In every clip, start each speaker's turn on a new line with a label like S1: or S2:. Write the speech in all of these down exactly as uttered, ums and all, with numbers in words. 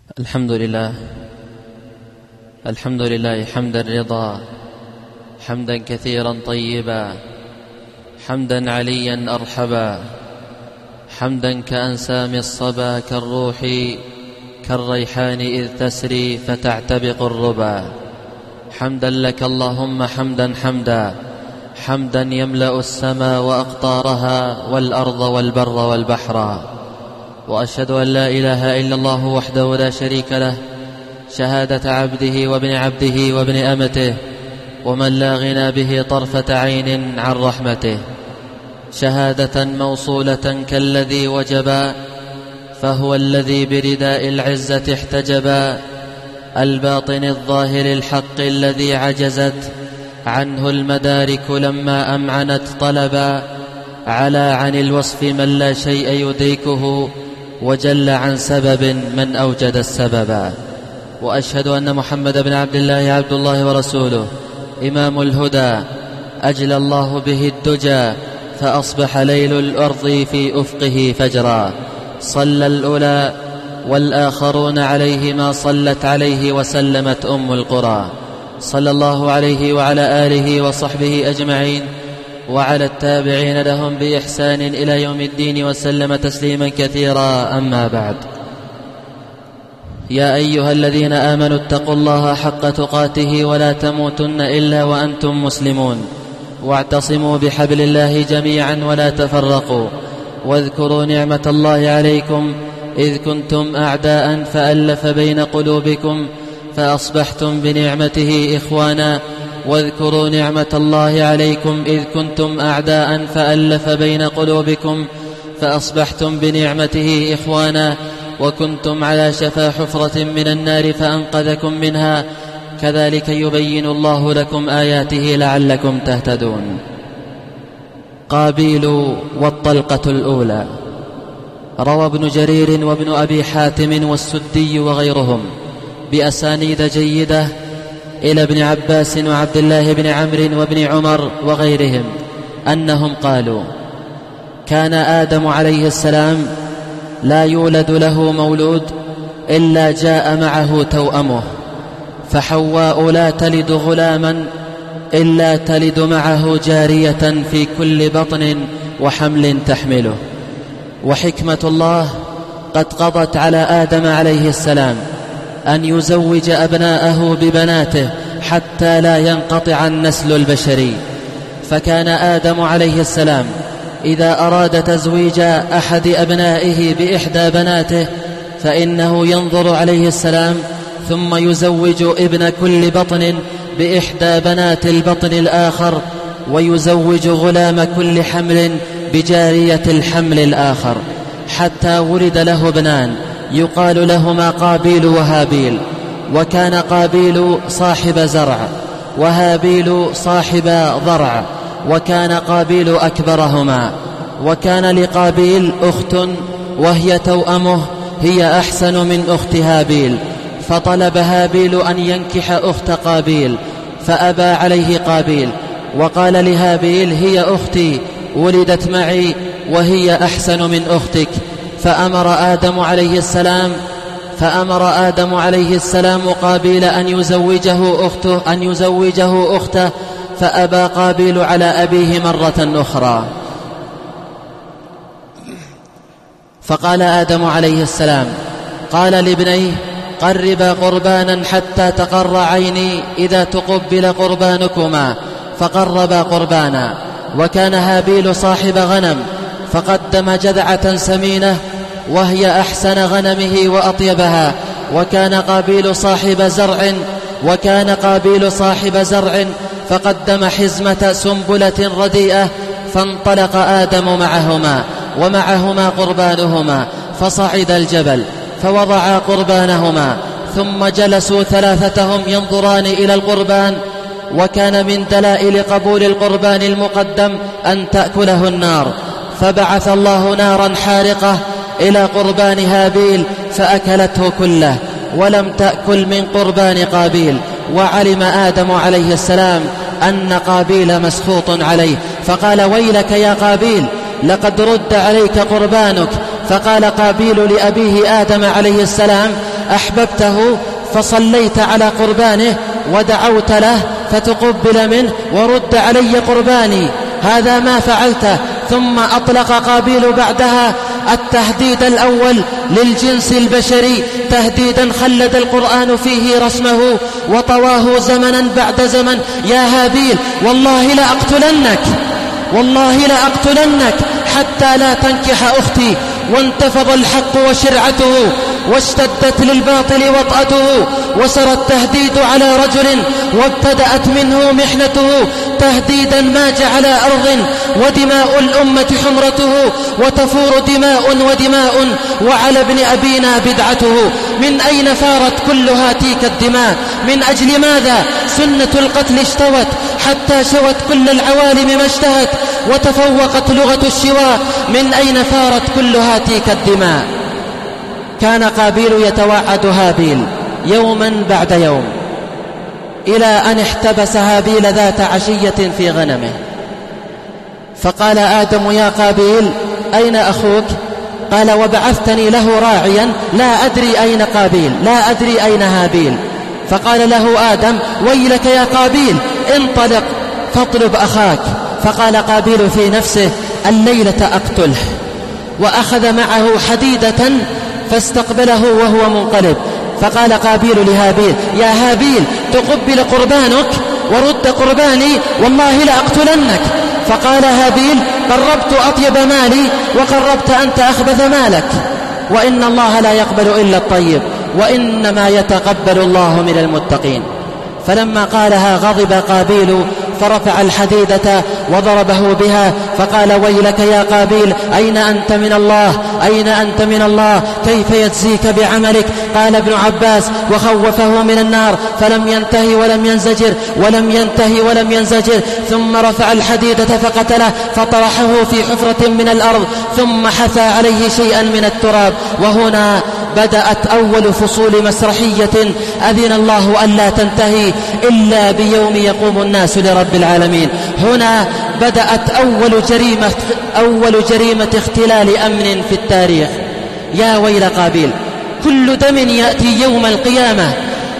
S1: الحمد لله الحمد لله حمد الرضا، حمدا كثيرا طيبا، حمدا عليا أرحبا، حمدا كأنسام الصبا كالروح كالريحان إذ تسري فتعتبق الربا. حمدا لك اللهم حمدا حمدا، حمدا يملأ السماء وأقطارها والأرض والبر والبحر. وأشهد أن لا إله إلا الله وحده لا شريك له، شهادة عبده وابن عبده وابن أمته، ومن لا غنى به طرفة عين عن رحمته، شهادة موصولة كالذي وجبا، فهو الذي برداء العزة احتجبا، الباطن الظاهر الحق الذي عجزت عنه المدارك لما أمعنت طلبا، على عن الوصف من لا شيء يدركه، وجل عن سبب من أوجد السببا. وأشهد أن محمد بن عبد الله عبد الله ورسوله، إمام الهدى، أجلى الله به الدجى، فأصبح ليل الأرض في أفقه فجرا. صلى الأولى والآخرون عليه ما صلت عليه وسلمت أم القرى. صلى الله عليه وعلى آله وصحبه أجمعين، وعلى التابعين لهم بإحسان إلى يوم الدين، وسلم تسليما كثيرا. أما بعد، يا أيها الذين آمنوا اتقوا الله حق تقاته ولا تموتن إلا وأنتم مسلمون، واعتصموا بحبل الله جميعا ولا تفرقوا، واذكروا نعمة الله عليكم إذ كنتم أعداء فألف بين قلوبكم فأصبحتم بنعمته إخوانا. واذكروا نعمة الله عليكم إذ كنتم أعداء فألف بين قلوبكم فأصبحتم بنعمته إخوانا، وكنتم على شفا حفرة من النار فأنقذكم منها. كذلك يبين الله لكم آياته لعلكم تهتدون. قابيل والطلقة الأولى. روى ابن جرير وابن أبي حاتم والسدي وغيرهم بأسانيد جيدة إلى ابن عباس وعبد الله بن عمرو وابن عمر وغيرهم أنهم قالوا: كان آدم عليه السلام لا يولد له مولود إلا جاء معه توأمه، فحواء لا تلد غلاما إلا تلد معه جارية في كل بطن وحمل تحمله. وحكمة الله قد قضت على آدم عليه السلام أن يزوج أبناءه ببناته حتى لا ينقطع النسل البشري. فكان آدم عليه السلام إذا أراد تزويج أحد أبنائه بإحدى بناته فإنه ينظر عليه السلام ثم يزوج ابن كل بطن بإحدى بنات البطن الآخر، ويزوج غلام كل حمل بجارية الحمل الآخر، حتى ولد له ابنان يقال لهما قابيل وهابيل. وكان قابيل صاحب زرع وهابيل صاحب ضرع، وكان قابيل أكبرهما. وكان لقابيل أخت وهي توأمه، هي أحسن من أخت هابيل، فطلب هابيل أن ينكح أخت قابيل فأبى عليه قابيل، وقال لهابيل: هي أختي ولدت معي وهي أحسن من أختك. فأمر آدم عليه السلام فأمر آدم عليه السلام قابيل أن يزوجه أخته أن يزوجه أخته فأبى قابيل على أبيه مرة أخرى. فقال آدم عليه السلام: قال لابنيه: قربا قربانا حتى تقر عيني إذا تقبل قربانكما، فقربا قربانا. وكان هابيل صاحب غنم، فقدم جذعة سمينة وهي أحسن غنمه وأطيبها. وكان قابيل صاحب زرع وكان قابيل صاحب زرع فقدم حزمة سنبلة رديئة. فانطلق آدم معهما ومعهما قربانهما، فصعد الجبل فوضعا قربانهما، ثم جلسوا ثلاثتهم ينظران إلى القربان. وكان من دلائل قبول القربان المقدم أن تأكله النار، فبعث الله نارا حارقة إلى قربان هابيل فأكلته كله، ولم تأكل من قربان قابيل. وعلم آدم عليه السلام أن قابيل مسخوط عليه، فقال: ويلك يا قابيل، لقد رد عليك قربانك. فقال قابيل لأبيه آدم عليه السلام: أحببته فصليت على قربانه ودعوت له فتقبل منه ورد علي قرباني، هذا ما فعلته. ثم أطلق قابيل بعدها التهديد الأول للجنس البشري، تهديدا خلد القرآن فيه رسمه وطواه زمنا بعد زمن: يا هابيل والله لأقتلنك، والله لأقتلنك حتى لا تنكح أختي. وانتفض الحق وشرعته واشتدت للباطل وطأته، وسرى التهديد على رجل وابتدأت منه محنته، تهديدا ما جعل أرض ودماء الأمة حمرته، وتفور دماء ودماء وعلى ابن أبينا بدعته. من أين فارت كل هاتيك الدماء؟ من أجل ماذا سنة القتل اشتوت حتى شوت كل العوالم ما اشتهت، وتفوقت لغة الشواء؟ من أين فارت كل هاتيك الدماء؟ كان قابيل يتوعد هابيل يوما بعد يوم، إلى أن احتبس هابيل ذات عشية في غنمه، فقال آدم: يا قابيل أين أخوك؟ قال: وبعثتني له راعيا لا أدري أين قابيل، لا أدري أين هابيل. فقال له آدم: ويلك يا قابيل، انطلق فاطلب أخاك. فقال قابيل في نفسه: الليلة أقتله. وأخذ معه حديدة فاستقبله وهو منقلب. فقال قابيل لهابيل: يا هابيل، تقبل قربانك ورد قرباني، والله لأقتلنك. فقال هابيل: قربت أطيب مالي وقربت أنت أخبث مالك، وإن الله لا يقبل إلا الطيب، وإنما يتقبل الله من المتقين. فلما قالها غضب قابيل فرفع الحديدة وضربه بها، فقال: ويلك يا قابيل، أين أنت من الله؟ أين أنت من الله؟ كيف يجزيك بعملك؟ قال ابن عباس: وخوفه من النار فلم ينتهي ولم ينزجر ولم ينتهي ولم ينزجر، ثم رفع الحديدة فقتله فطرحه في حفرة من الأرض، ثم حثى عليه شيئا من التراب. وهنا بدأت أول فصول مسرحية أذن الله ألا تنتهي إلا بيوم يقوم الناس لرب العالمين. هنا بدأت أول جريمة, أول جريمة اختلال أمن في التاريخ. يا ويل قابيل، كل دم يأتي يوم القيامة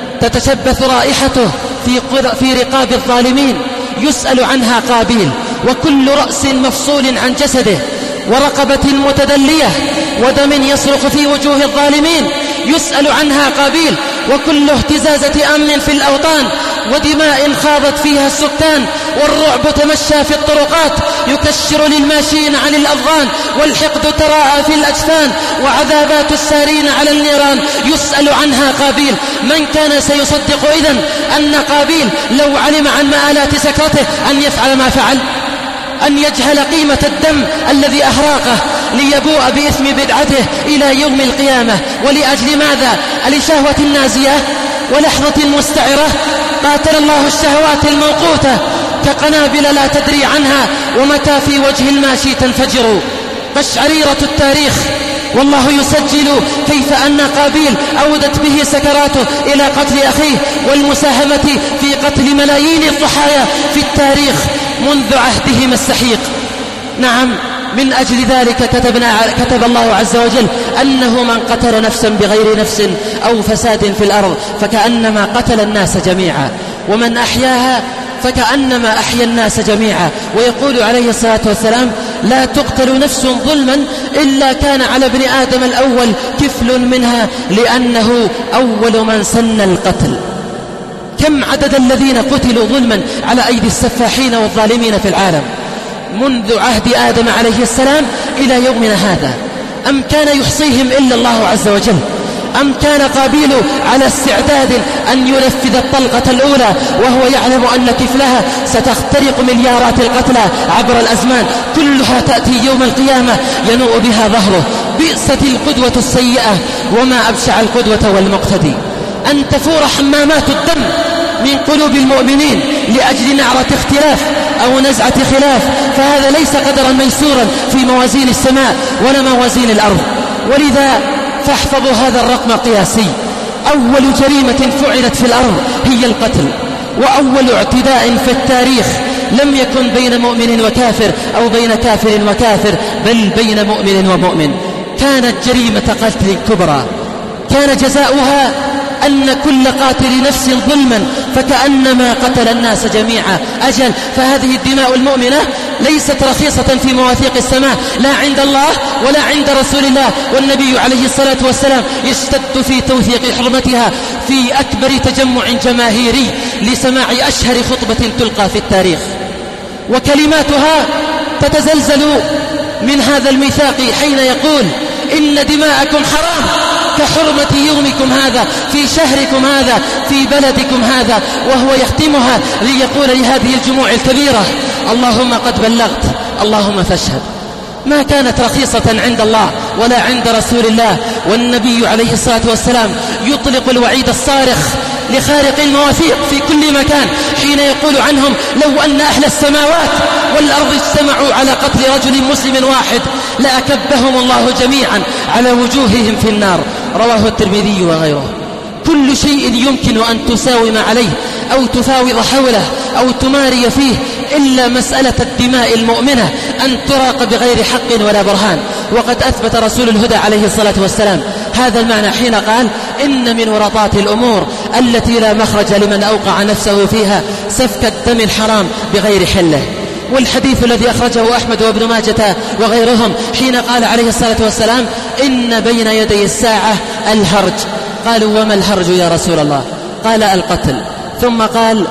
S1: تتشبث رائحته في, في رقاب الظالمين، يسأل عنها قابيل، وكل رأس مفصول عن جسده، ورقبة متدلية، ودم يصرخ في وجوه الظالمين، يسأل عنها قابيل، وكل اهتزازة أمن في الأوطان، ودماء خاضت فيها السكان، والرعب تمشى في الطرقات يكشر للماشين عن الأضغان، والحقد تراءى في الأجفان، وعذابات السارين على النيران، يسأل عنها قابيل. من كان سيصدق إذن أن قابيل لو علم عن مآلات سكرته أن يفعل ما فعل؟ أن يجهل قيمة الدم الذي أهراقه ليبوء بإثم بدعته إلى يوم القيامة؟ ولأجل ماذا؟ لشهوة نازية ولحظة مستعرة؟ قاتل الله الشهوات الموقوتة كقنابل لا تدري عنها، ومتى في وجه الماشي تنفجر. قشعريرة التاريخ والله يسجل كيف أن قابيل أودت به سكراته إلى قتل أخيه والمساهمة في قتل ملايين الضحايا في التاريخ منذ عهدهم السحيق. نعم، من أجل ذلك كتبنا كتب الله عز وجل أنه من قتل نفسا بغير نفس أو فساد في الأرض فكأنما قتل الناس جميعا، ومن أحياها فكأنما أحيا الناس جميعا. ويقول عليه الصلاة والسلام: لا تقتل نفس ظلما إلا كان على ابن آدم الأول كفل منها، لأنه أول من سن القتل. كم عدد الذين قتلوا ظلما على أيدي السفاحين والظالمين في العالم منذ عهد آدم عليه السلام إلى يومنا هذا؟ أم كان يحصيهم إلا الله عز وجل؟ أم كان قابيل على استعداد أن ينفذ الطلقة الأولى وهو يعلم أن كفلها ستخترق مليارات القتلى عبر الأزمان، كلها تأتي يوم القيامة ينوء بها ظهره؟ بئست القدوة السيئة وما أبشع القدوة والمقتدي. أن تفور حمامات الدم من قلوب المؤمنين لأجل نعرة اختلاف أو نزعة خلاف، فهذا ليس قدرا ميسورا في موازين السماء ولا موازين الأرض. ولذا فاحفظوا هذا الرقم قياسي: أول جريمة فعلت في الأرض هي القتل، وأول اعتداء في التاريخ لم يكن بين مؤمن وكافر أو بين كافر وكافر، بل بين مؤمن ومؤمن. كانت جريمة قتل كبرى كان جزاؤها أن كل قاتل نفس ظلما فكأنما قتل الناس جميعا. أجل، فهذه الدماء المؤمنة ليست رخيصة في مواثيق السماء، لا عند الله ولا عند رسول الله، والنبي عليه الصلاة والسلام يشتد في توثيق حرمتها في أكبر تجمع جماهيري لسماع أشهر خطبة تلقى في التاريخ، وكلماتها تتزلزل من هذا الميثاق حين يقول إن دماءكم حرام كحرمة يومكم هذا في شهركم هذا في بلدكم هذا. وهو يختمها ليقول لهذه الجموع الكبيرة: اللهم قد بلغت، اللهم فاشهد. ما كانت رخيصة عند الله ولا عند رسول الله، والنبي عليه الصلاة والسلام يطلق الوعيد الصارخ لخارق المواثيق في كل مكان حين يقول عنهم: لو أن أهل السماوات والأرض اجتمعوا على قتل رجل مسلم واحد لأكبهم الله جميعا على وجوههم في النار. رواه الترمذي وغيره. كل شيء يمكن أن تساوم عليه أو تفاوض حوله أو تماري فيه إلا مسألة الدماء المؤمنة أن تراق بغير حق ولا برهان. وقد أثبت رسول الهدى عليه الصلاة والسلام هذا المعنى حين قال: إن من ورطات الأمور التي لا مخرج لمن أوقع نفسه فيها سفك الدم الحرام بغير حله. والحديث الذي أخرجه أحمد وابن ماجة وغيرهم حين قال عليه الصلاة والسلام: إن بين يدي الساعة الهرج. قالوا: وما الهرج يا رسول الله؟ قال: القتل. ثم قال: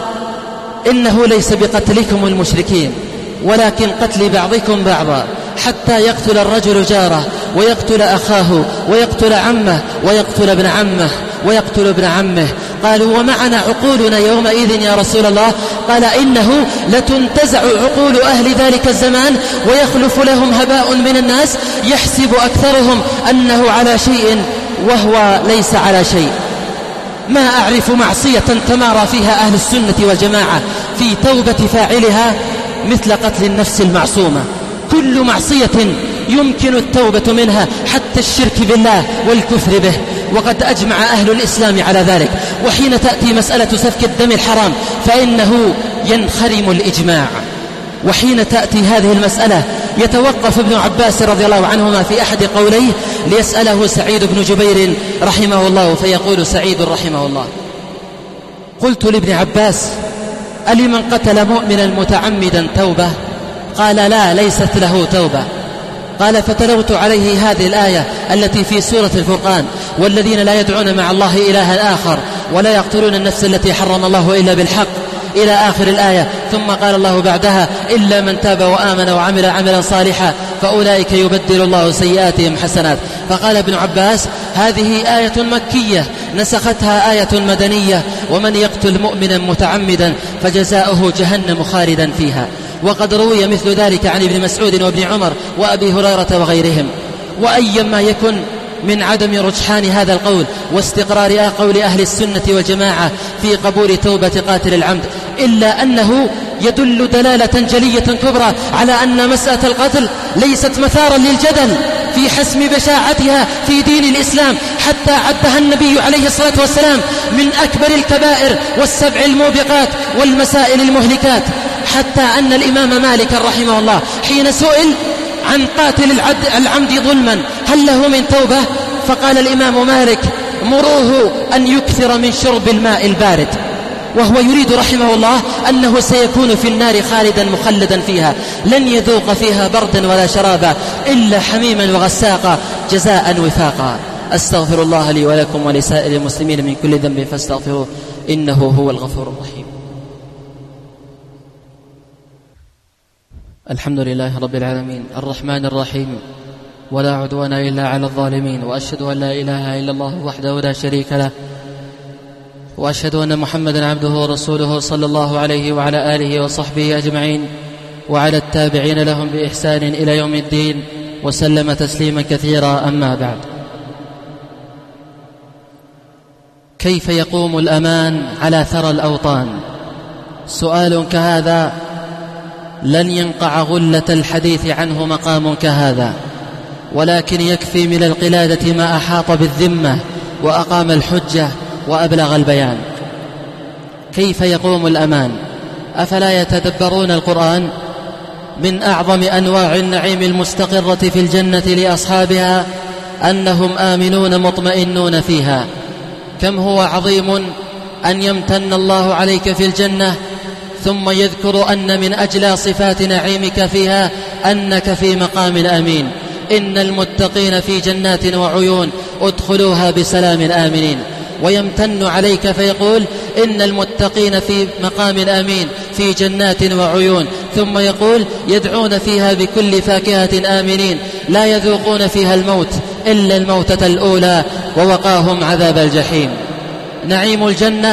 S1: إنه ليس بقتلكم المشركين ولكن قتل بعضكم بعضا، حتى يقتل الرجل جاره ويقتل أخاه ويقتل عمه ويقتل ابن عمه ويقتل ابن عمه. قالوا: ومعنا عقولنا يومئذ يا رسول الله؟ قال: إنه لتنتزع عقول أهل ذلك الزمان ويخلف لهم هباء من الناس يحسب أكثرهم أنه على شيء وهو ليس على شيء. ما أعرف معصية تمارى فيها أهل السنة والجماعة في توبة فاعلها مثل قتل النفس المعصومة. كل معصية يمكن التوبة منها حتى الشرك بالله والكفر به، وقد أجمع أهل الإسلام على ذلك. وحين تأتي مسألة سفك الدم الحرام فإنه ينخرم الإجماع. وحين تأتي هذه المسألة يتوقف ابن عباس رضي الله عنهما في أحد قوليه ليسأله سعيد بن جبير رحمه الله، فيقول سعيد رحمه الله: قلت لابن عباس: ألمن قتل مؤمنا متعمدا توبة؟ قال: لا، ليست له توبة. قال: فتلوت عليه هذه الآية التي في سورة الفرقان: والذين لا يدعون مع الله إلها آخر ولا يقتلون النفس التي حرم الله إلا بالحق، إلى آخر الآية. ثم قال الله بعدها: إلا من تاب وآمن وعمل عملا صالحا فأولئك يبدل الله سيئاتهم حسنات. فقال ابن عباس: هذه آية مكية نسختها آية مدنية، ومن يقتل مؤمنا متعمدا فجزاؤه جهنم خالدا فيها. وقد روي مثل ذلك عن ابن مسعود وابن عمر وأبي هريرة وغيرهم. وأيما يكن من عدم رجحان هذا القول واستقرار قول أهل السنة والجماعة في قبول توبة قاتل العمد، إلا أنه يدل دلالة جلية كبرى على أن مسألة القتل ليست مثارا للجدل في حسم بشاعتها في دين الإسلام، حتى عدها النبي عليه الصلاة والسلام من أكبر الكبائر والسبع الموبقات والمسائل المهلكات. حتى أن الإمام مالك رحمه الله حين سئل عن قاتل العمد ظلما هل له من توبة؟ فقال الإمام مالك: مروه أن يكثر من شرب الماء البارد. وهو يريد رحمه الله أنه سيكون في النار خالدا مخلدا فيها، لن يذوق فيها بردا ولا شرابا إلا حميما وغساقا جزاء وفاقا. أستغفر الله لي ولكم ولسائر المسلمين من كل ذنب فاستغفروه إنه هو الغفور الرحيم. الحمد لله رب العالمين الرحمن الرحيم، ولا عدوان إلا على الظالمين، وأشهد أن لا إله إلا الله وحده لا شريك له، وأشهد أن محمدا عبده ورسوله صلى الله عليه وعلى آله وصحبه أجمعين، وعلى التابعين لهم بإحسان إلى يوم الدين، وسلم تسليما كثيرا. أما بعد، كيف يقوم الأمان على ثرى الأوطان؟ سؤال كهذا لن ينقع غلة الحديث عنه مقام كهذا، ولكن يكفي من القلادة ما أحاط بالذمة وأقام الحجة وأبلغ البيان. كيف يقوم الأمان؟ أفلا يتدبرون القرآن؟ من أعظم أنواع النعيم المستقرة في الجنة لأصحابها أنهم آمنون مطمئنون فيها. كم هو عظيم أن يمتن الله عليك في الجنة ثم يذكر أن من أجلى صفات نعيمك فيها أنك في مقام أمين. إن المتقين في جنات وعيون ادخلوها بسلام آمنين. ويمتن عليك فيقول إن المتقين في مقام أمين في جنات وعيون، ثم يقول يدعون فيها بكل فاكهة آمنين لا يذوقون فيها الموت إلا الموتة الأولى ووقاهم عذاب الجحيم. نعيم الجنة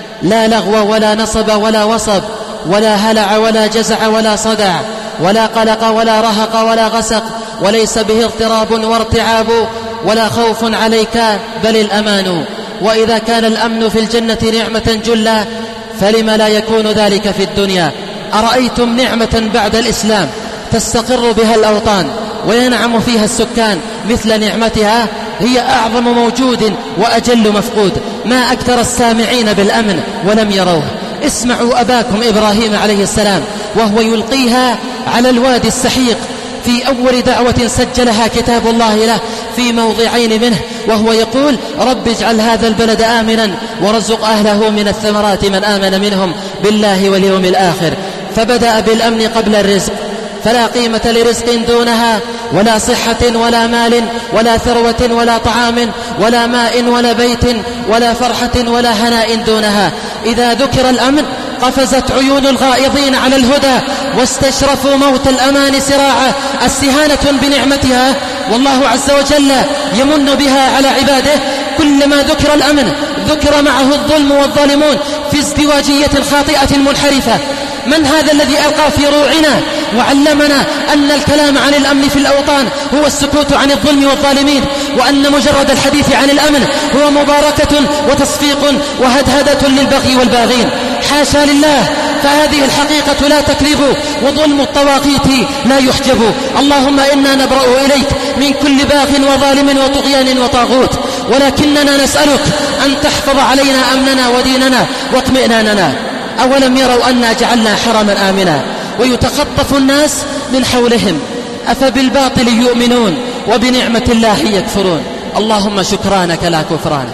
S1: لا لغو ولا نصب ولا وصب ولا هلع ولا جزع ولا صدع ولا قلق ولا رهق ولا غسق، وليس به اضطراب وارتعاب ولا خوف عليك بل الأمان. وإذا كان الأمن في الجنة نعمة جلة فلم لا يكون ذلك في الدنيا؟ أرأيتم نعمة بعد الإسلام تستقر بها الأوطان وينعم فيها السكان مثل نعمتها؟ هي أعظم موجود وأجل مفقود. ما أكثر السامعين بالأمن ولم يروه. اسمعوا أباكم إبراهيم عليه السلام وهو يلقيها على الوادي السحيق في أول دعوة سجلها كتاب الله له في موضعين منه، وهو يقول رب اجعل هذا البلد آمنا وارزق أهله من الثمرات من آمن منهم بالله واليوم الآخر. فبدأ بالأمن قبل الرزق، فلا قيمة لرزق دونها، ولا صحة ولا مال ولا ثروة ولا طعام ولا ماء ولا بيت ولا فرحة ولا هناء دونها. إذا ذكر الأمن قفزت عيون الغائضين على الهدى واستشرفوا موت الأمان سراعة استهانة بنعمتها. والله عز وجل يمن بها على عباده. كلما ذكر الأمن ذكر معه الظلم والظالمون في ازدواجية الخاطئة المنحرفة. من هذا الذي ألقى في روعنا وعلمنا أن الكلام عن الأمن في الأوطان هو السكوت عن الظلم والظالمين، وأن مجرد الحديث عن الأمن هو مباركة وتصفيق وهدهدة للبغي والباغين؟ حاشا لله، فهذه الحقيقة لا تكذب وظلم الطواغيت لا يحجب. اللهم إنا نبرأ إليك من كل باغ وظالم وطغيان وطاغوت، ولكننا نسألك أن تحفظ علينا أمننا وديننا واطمئناننا. أولم يروا أنا جعلنا حرما آمنا ويتخطف الناس من حولهم أفبالباطل يؤمنون وبنعمة الله يكفرون؟ اللهم شكرانك لا كفرانك.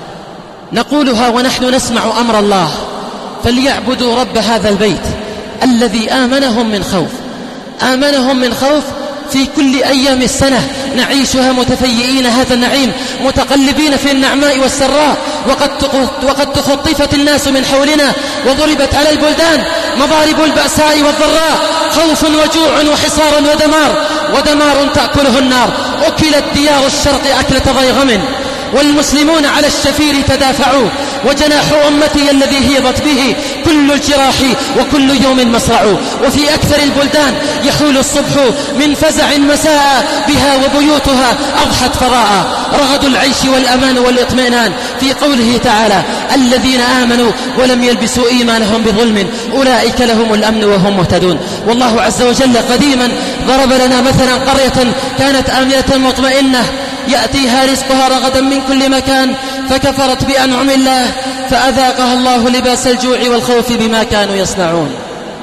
S1: نقولها ونحن نسمع أمر الله، فليعبدوا رب هذا البيت الذي آمنهم من خوف. آمنهم من خوف في كل أيام السنة نعيشها متفيئين هذا النعيم، متقلبين في النعماء والسراء، وقد وقد تخطفت الناس من حولنا وضربت على البلدان مضارب البأساء والضراء، خوف وجوع وحصار ودمار ودمار تأكله النار. أكلت ديار الشرق أكلة ضيغم، والمسلمون على الشفير تدافعوا، وجناح أمتي الذي هيبت به كل الجراح وكل يوم مصرع. وفي أكثر البلدان يحول الصبح من فزع مساء بها وبيوتها أضحت فراء. رغد العيش والأمان والاطمئنان في قوله تعالى الذين آمنوا ولم يلبسوا إيمانهم بظلم أولئك لهم الأمن وهم مهتدون. والله عز وجل قديما ضرب لنا مثلا قرية كانت آمنة مطمئنة يأتيها رزقها رغدا من كل مكان فكفرت بأنعم الله فأذاقها الله لباس الجوع والخوف بما كانوا يصنعون.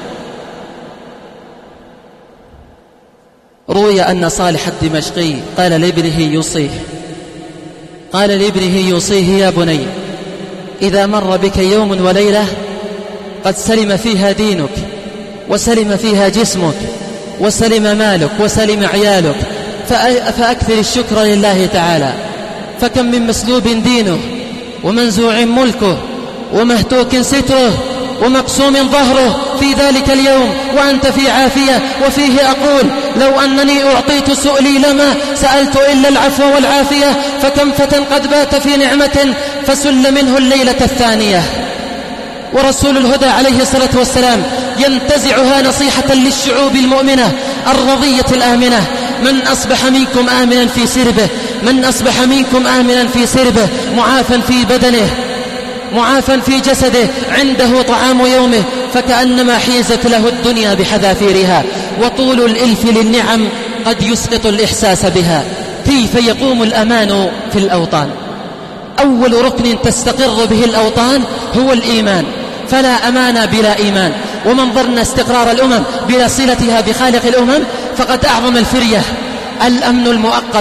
S1: روي أن صالح الدمشقي قال لابنه يوصيه قال لابنه يوصيه يا بني إذا مر بك يوم وليلة قد سلم فيها دينك وسلم فيها جسمك وسلم مالك وسلم عيالك فأكثر الشكر لله تعالى. فكم من مسلوب دينه ومنزوع ملكه ومهتوك ستره ومقسوم ظهره في ذلك اليوم وأنت في عافية. وفيه أقول لو أنني أعطيت سؤلي لما سألت إلا العفو والعافية. فكم فتى قد بات في نعمة فسل منه الليلة الثانية. ورسول الهدى عليه الصلاة والسلام ينتزعها نصيحة للشعوب المؤمنة الرضية الآمنة. من أصبح منكم آمنا في سربه من أصبح منكم آمنا في سربه معافا في بدنه معافا في جسده عنده طعام يومه فكأنما حيزت له الدنيا بحذافيرها. وطول الإلف للنعم قد يسقط الإحساس بها. كيف يقوم الأمان في الأوطان؟ أول ركن تستقر به الأوطان هو الإيمان، فلا أمان بلا إيمان. ومن ظن استقرار الأمم بلا صلتها بخالق الأمم فقد أعظم الفرية. الأمن المؤقت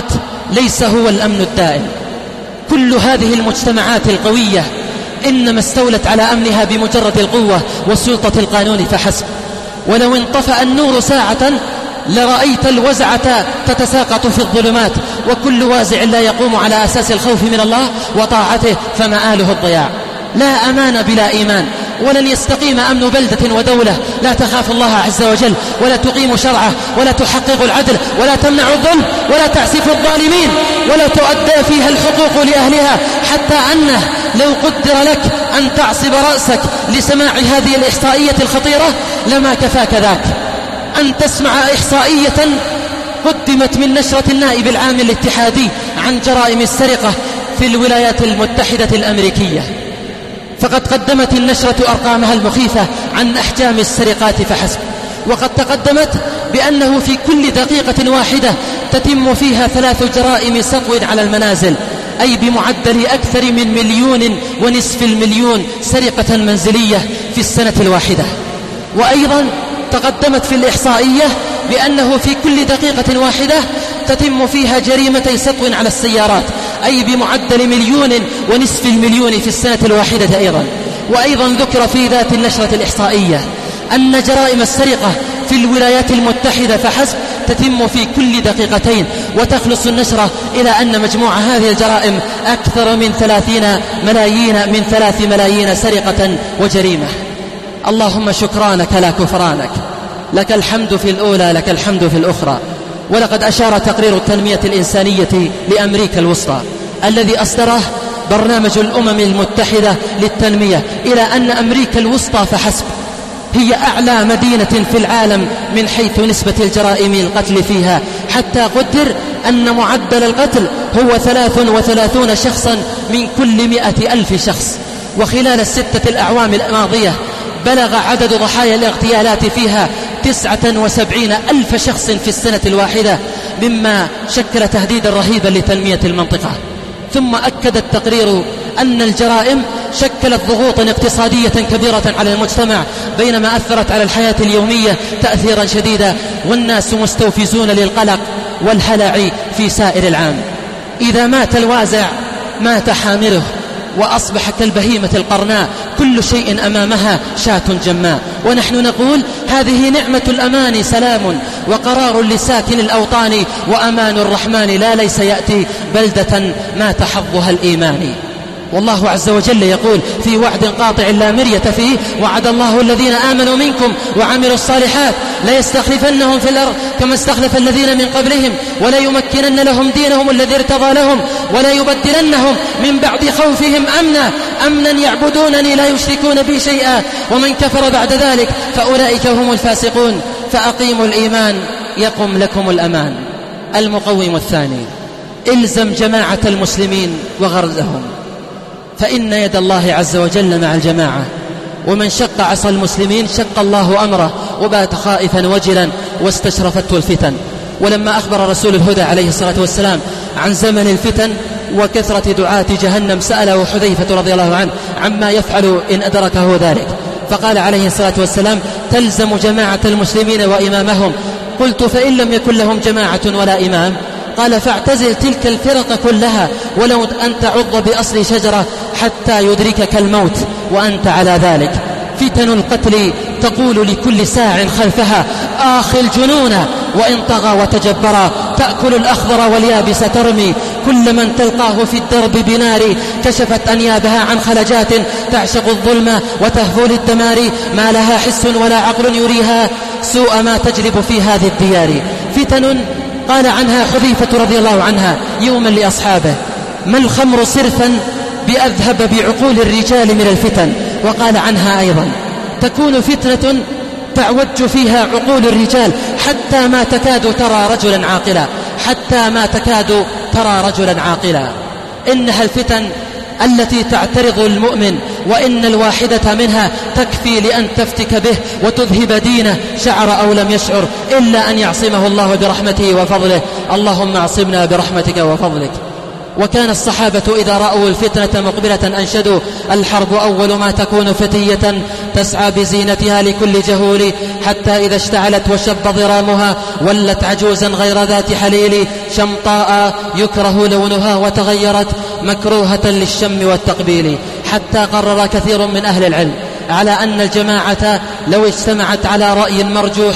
S1: ليس هو الأمن الدائم. كل هذه المجتمعات القوية إنما استولت على أمنها بمجرد القوة وسلطة القانون فحسب. ولو انطفأ النور ساعة لرأيت الوزعة تتساقط في الظلمات، وكل وازع لا يقوم على أساس الخوف من الله وطاعته فمآله الضياع. لا أمان بلا إيمان، ولن يستقيم أمن بلدة ودولة لا تخاف الله عز وجل ولا تقيم شرعه ولا تحقق العدل ولا تمنع الظلم ولا تعسف الظالمين ولا تؤدى فيها الحقوق لأهلها، حتى أنه لو قدر لك أن تعصب رأسك لسماع هذه الإحصائية الخطيرة لما كفاك ذاك، أن تسمع إحصائية قدمت من نشرة النائب العام الاتحادي عن جرائم السرقة في الولايات المتحدة الأمريكية. فقد قدمت النشرة أرقامها المخيفة عن أحجام السرقات فحسب، وقد تقدمت بأنه في كل دقيقة واحدة تتم فيها ثلاث جرائم سطو على المنازل، أي بمعدل أكثر من مليون ونصف المليون سرقة منزلية في السنة الواحدة. وأيضا تقدمت في الإحصائية بأنه في كل دقيقة واحدة تتم فيها جريمتي سطو على السيارات، أي بمعدل مليون ونصف المليون في السنة الواحدة أيضا. وأيضا ذكر في ذات النشرة الإحصائية أن جرائم السرقة في الولايات المتحدة فحسب تتم في كل دقيقتين، وتخلص النشرة إلى أن مجموع هذه الجرائم أكثر من ثلاثين ملايين من ثلاث ملايين سرقة وجريمة. اللهم شكرانك لا كفرانك، لك الحمد في الأولى لك الحمد في الأخرى. ولقد أشار تقرير التنمية الإنسانية لأمريكا الوسطى الذي أصدره برنامج الأمم المتحدة للتنمية إلى أن أمريكا الوسطى فحسب هي أعلى مدينة في العالم من حيث نسبة الجرائم القتل فيها، حتى قدر أن معدل القتل هو ثلاث وثلاثون شخصا من كل مئة ألف شخص. وخلال الستة الأعوام الماضية بلغ عدد ضحايا الاغتيالات فيها تسعة وسبعين ألف شخص في السنة الواحدة، مما شكل تهديدا رهيبا لتنمية المنطقة. ثم أكد التقرير أن الجرائم شكلت ضغوطا اقتصادية كبيرة على المجتمع، بينما أثرت على الحياة اليومية تأثيرا شديدا، والناس مستوفزون للقلق والهلع في سائر العام. إذا مات الوازع مات حامله، وأصبح كالبهيمة القرناء كل شيء أمامها شاة جماء. ونحن نقول هذه نعمة الأمان سلام وقرار لساكن الأوطان، وأمان الرحمن لا ليس يأتي بلدة مات حظها الإيمان. والله عز وجل يقول في وعد قاطع لا مرية فيه: وعد الله الذين آمنوا منكم وعملوا الصالحات ليستخلفنهم في الأرض كما استخلف الذين من قبلهم وليمكنن لهم دينهم الذي ارتضى لهم وليبدلنهم من بعد خوفهم أمنا أمنا يعبدونني لا يشركون بي شيئا ومن كفر بعد ذلك فأولئك هم الفاسقون. فأقيموا الإيمان يقم لكم الأمان. المقوم الثاني: إلزم جماعة المسلمين وغرزهم، فإن يد الله عز وجل مع الجماعة، ومن شق عصا المسلمين شق الله أمره وبات خائفا وجلا واستشرفته الفتن. ولما أخبر رسول الهدى عليه الصلاة والسلام عن زمن الفتن وكثرة دعاة جهنم سأله حذيفة رضي الله عنه عما يفعل إن أدركه ذلك، فقال عليه الصلاة والسلام: تلزم جماعة المسلمين وإمامهم. قلت: فإن لم يكن لهم جماعة ولا إمام؟ قال: فاعتزل تلك الفرق كلها ولو أن تعض بأصل شجرة حتى يدركك الموت وأنت على ذلك. فتن القتل تقول لكل ساع خلفها: آخ الجنون وإن طغى وتجبرا، تأكل الأخضر واليابس ترمي كل من تلقاه في الدرب بنار، كشفت أنيابها عن خلجات تعشق الظلم وتهفو للدمار، ما لها حس ولا عقل يريها سوء ما تجلب في هذه الديار. فتن قال عنها حذيفة رضي الله عنها يوما لأصحابه: ما الخمر صرفا بأذهب بعقول الرجال من الفتن. وقال عنها أيضا: تكون فتنة تعوج فيها عقول الرجال حتى ما تكاد ترى رجلا عاقلا حتى ما تكاد ترى رجلا عاقلا. إنها الفتن التي تعترض المؤمن، وإن الواحدة منها تكفي لأن تفتك به وتذهب دينه شعر أو لم يشعر، إلا أن يعصمه الله برحمته وفضله. اللهم اعصمنا برحمتك وفضلك. وكان الصحابة إذا رأوا الفتنة مقبلة أنشدوا: الحرب أول ما تكون فتية تسعى بزينتها لكل جهول، حتى إذا اشتعلت وشب ضرامها ولت عجوزا غير ذات حليل، شمطاء يكره لونها وتغيرت مكروهة للشم والتقبيل. حتى قرر كثير من أهل العلم على أن الجماعة لو اجتمعت على رأي مرجوح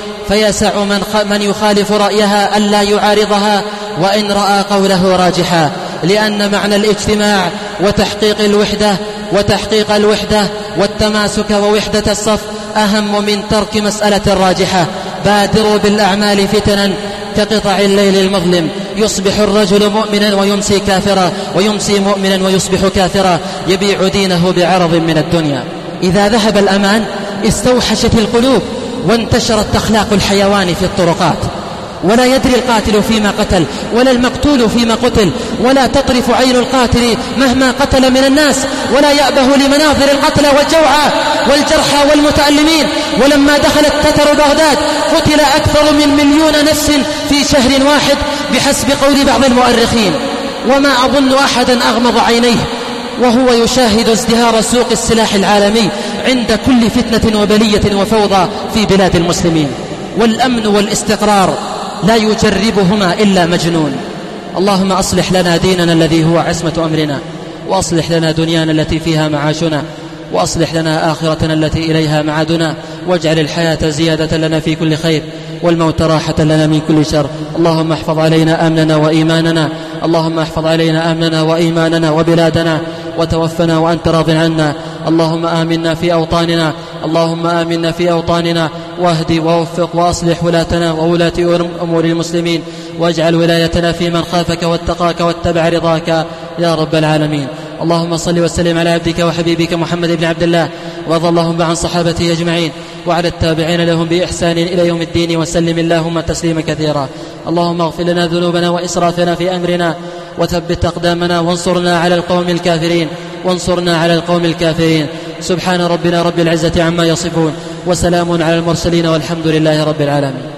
S1: فيسع من, من يخالف رأيها ألا يعارضها وإن رأى قوله راجحا، لأن معنى الاجتماع وتحقيق الوحدة وتحقيق الوحدة والتماسك ووحدة الصف أهم من ترك مسألة راجحة. بادروا بالأعمال فتنا كقطع الليل المظلم، يصبح الرجل مؤمنا ويمسي كافرا، ويمسي مؤمنا ويصبح كافرا، يبيع دينه بعرض من الدنيا. إذا ذهب الأمان استوحشت القلوب وانتشرت أخلاق الحيوان في الطرقات، ولا يدري القاتل فيما قتل ولا المقتول فيما قتل، ولا تطرف عين القاتل مهما قتل من الناس، ولا يأبه لمناظر القتلى والجوعى والجرحى والمتألمين. ولما دخلت تتر بغداد قتل أكثر من مليون نفس في شهر واحد بحسب قول بعض المؤرخين، وما أظن أحدا أغمض عينيه وهو يشاهد ازدهار سوق السلاح العالمي عند كل فتنة وبلية وفوضى في بلاد المسلمين. والأمن والاستقرار لا يجربهما إلا مجنون. اللهم أصلح لنا ديننا الذي هو عصمة أمرنا، وأصلح لنا دنيانا التي فيها معاشنا، وأصلح لنا آخرتنا التي إليها معادنا، واجعل الحياة زيادة لنا في كل خير والموت راحة لنا من كل شر. اللهم احفظ علينا أمننا وإيماننا، اللهم احفظ علينا أمننا وإيماننا وبلادنا، وتوفنا وأنت راض عنا. اللهم آمنا في أوطاننا، اللهم آمنا في أوطاننا، واهدي ووفق وأصلح ولاتنا وولاة أمور المسلمين، واجعل ولايتنا في من خافك واتقاك واتبع رضاك يا رب العالمين. اللهم صل وسلم على عبدك وحبيبك محمد بن عبد الله، وارض اللهم عن صحابته أجمعين وعلى التابعين لهم بإحسان إلى يوم الدين، وسلم اللهم تسليما كثيرا. اللهم اغفر لنا ذنوبنا وإسرافنا في أمرنا، وثبت أقدامنا، وانصرنا على القوم الكافرين وانصرنا على القوم الكافرين. سبحان ربنا رب العزة عما يصفون، وسلام على المرسلين، والحمد لله رب العالمين.